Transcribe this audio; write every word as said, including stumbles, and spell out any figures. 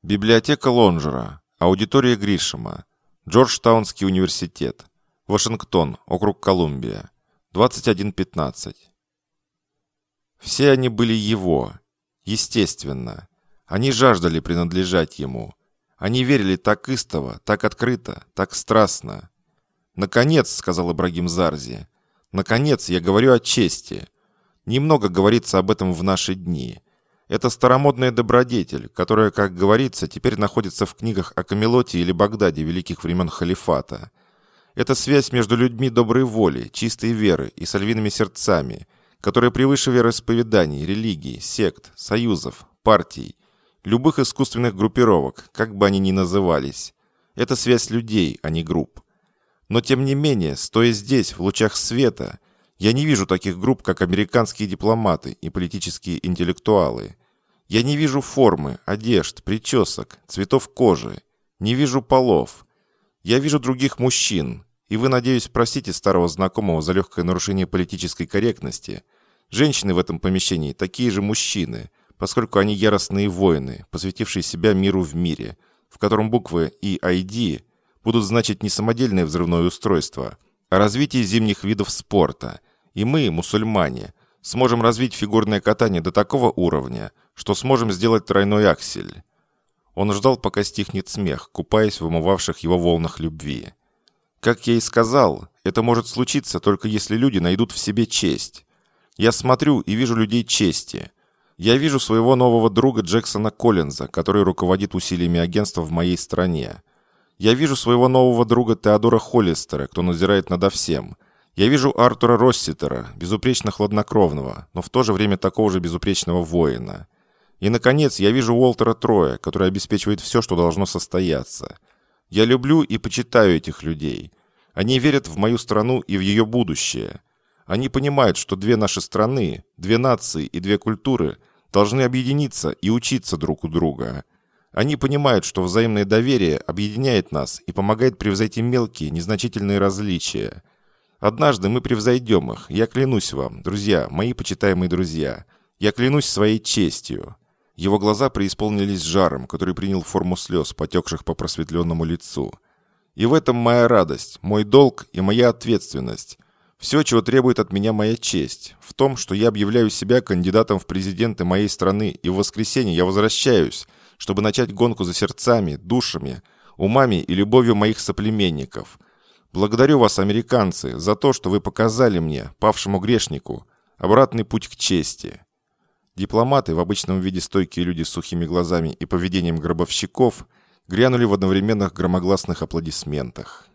Библиотека Лонжера, аудитория Гришэма, Джорджтаунский университет, Вашингтон, округ Колумбия, двадцать один пятнадцать. Все они были его, естественно. Они жаждали принадлежать ему. Они верили так истово, так открыто, так страстно. «Наконец», — сказал Ибрагим Зарзи, — «наконец, я говорю о чести». Немного говорится об этом в наши дни. Это старомодная добродетель, которая, как говорится, теперь находится в книгах о Камелоте или Багдаде великих времен халифата. Это связь между людьми доброй воли, чистой веры и сальвиными сердцами, которая превыше вероисповеданий, религий, сект, союзов, партий, любых искусственных группировок, как бы они ни назывались. Это связь людей, а не групп. Но тем не менее, стоя здесь, в лучах света, я не вижу таких групп, как американские дипломаты и политические интеллектуалы. Я не вижу формы, одежд, причесок, цветов кожи. Не вижу полов. Я вижу других мужчин, и вы, надеюсь, простите старого знакомого за легкое нарушение политической корректности. Женщины в этом помещении такие же мужчины, поскольку они яростные воины, посвятившие себя миру в мире, в котором буквы и ай ди будут значить не самодельное взрывное устройство, а развитие зимних видов спорта. И мы, мусульмане, сможем развить фигурное катание до такого уровня, что сможем сделать тройной аксель. Он ждал, пока стихнет смех, купаясь в омывавших его волнах любви. Как я и сказал, это может случиться только если люди найдут в себе честь. Я смотрю и вижу людей чести. Я вижу своего нового друга Джексона Коллинза, который руководит усилиями агентства в моей стране. Я вижу своего нового друга Теодора Холлистера, кто надзирает надо всем. Я вижу Артура Росситера, безупречно хладнокровного, но в то же время такого же безупречного воина. И, наконец, я вижу Уолтера Троя, который обеспечивает все, что должно состояться. Я люблю и почитаю этих людей. Они верят в мою страну и в ее будущее. Они понимают, что две наши страны, две нации и две культуры должны объединиться и учиться друг у друга. Они понимают, что взаимное доверие объединяет нас и помогает превзойти мелкие, незначительные различия. Однажды мы превзойдем их, я клянусь вам, друзья, мои почитаемые друзья. Я клянусь своей честью». Его глаза преисполнились жаром, который принял форму слез, потекших по просветленному лицу. «И в этом моя радость, мой долг и моя ответственность. Все, чего требует от меня моя честь, в том, что я объявляю себя кандидатом в президенты моей страны, и в воскресенье я возвращаюсь, чтобы начать гонку за сердцами, душами, умами и любовью моих соплеменников. Благодарю вас, американцы, за то, что вы показали мне, павшему грешнику, обратный путь к чести». Дипломаты, в обычном виде стойкие люди с сухими глазами и поведением гробовщиков, грянули в одновременных громогласных аплодисментах.